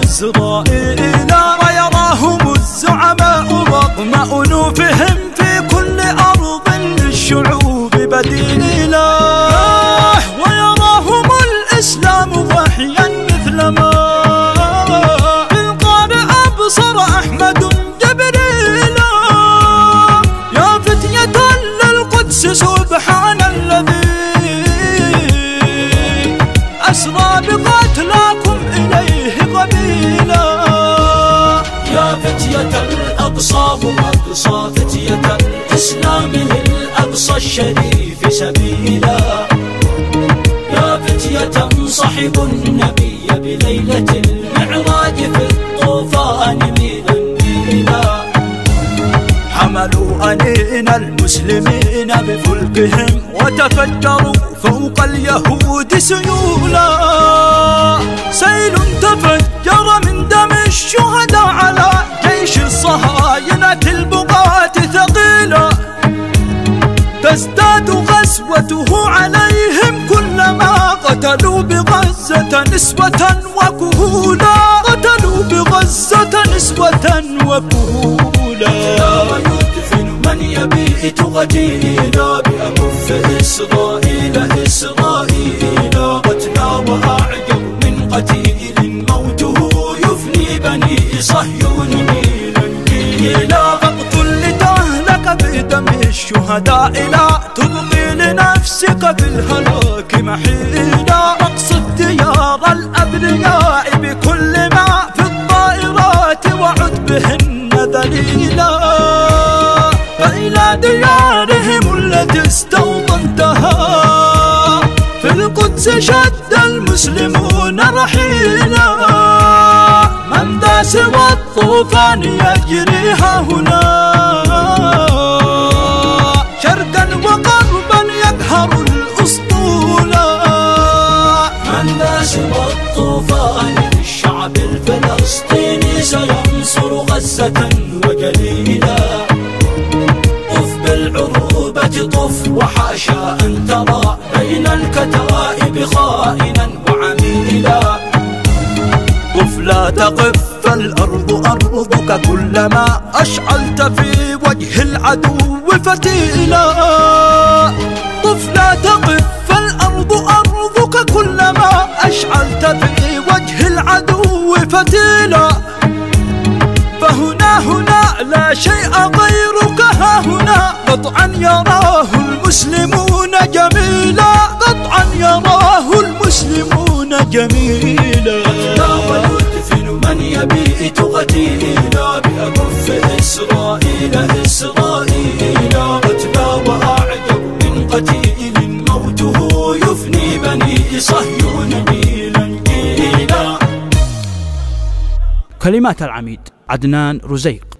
إسرائيل، ويراهم الزعماء رغم أنوفهم في كل أرض للشعوب بديلا، ويراهم الإسلام وحيا مثلما بالقارئ أبصر أحمد جبريلا. يا فتية للقدس سبحان الذي أسرى بقتلاكم إليه قبيلا. يا فتية الأقصى وأقصى فتية الإسلام للأقصى الشريف سبيلا. يا فتية صحبوا النبي بليلة المعراج في الطوفان ميلا ميلا. حملوا أنين المسلمين بفلكهم وتفجروا فوق اليهود سيولا. سيل تفجر من دم الشهداء على جيش الصهاينة البغاة ثقيلا. تزداد غزوته عليهم كلما قتلوا بغزة نسوة وكهولا. قتلوا بغزة نسوة وكهولا. ويدفن من يبيت غديلا بأكف إسرائيل إسرائيل. قتلى وأعجب من قتيل موته يفني بني صهيون ميلا ميلا. فاقتل لتهلك بدم الشهداء، لا تبقي لنفسك في الهلاك محيلا. اقصد ديار الأبرياء بكل ما في الطائرات وعد بهن ذليلا. فإلى ديارهم التي استوطنتها في القدس شد المسلمون رحيلا. من ذا سوى الطوفان يجريها هنا، شرقا وغربا يقهر الأسطولا. من ذا سوى الطوفان للشعب الفلسطيني سينصر غزة وجليلا. طف بالعروبة طف وحاشا أن ترى بين الكتائب خائنا وعميلا. قف لا تقف فالأرض أرضك كلما أشعلت في وجه العدو فتيلا. قف لا تقف فالأرض أرضك كلما أشعلت في وجه العدو فتيلا. فهنا لا شيء غيرك، ها هنا قطعا يراه المسلمون جميلا. قطعا يراه المسلمون جميلا. ويدفن من يبيت غديلا بأكف إسرائيل إسرائيل. قتلى وأعجب من قتيل موته يفني بني صهيون ميلا ميلا. كلمات العميد عدنان رزيق.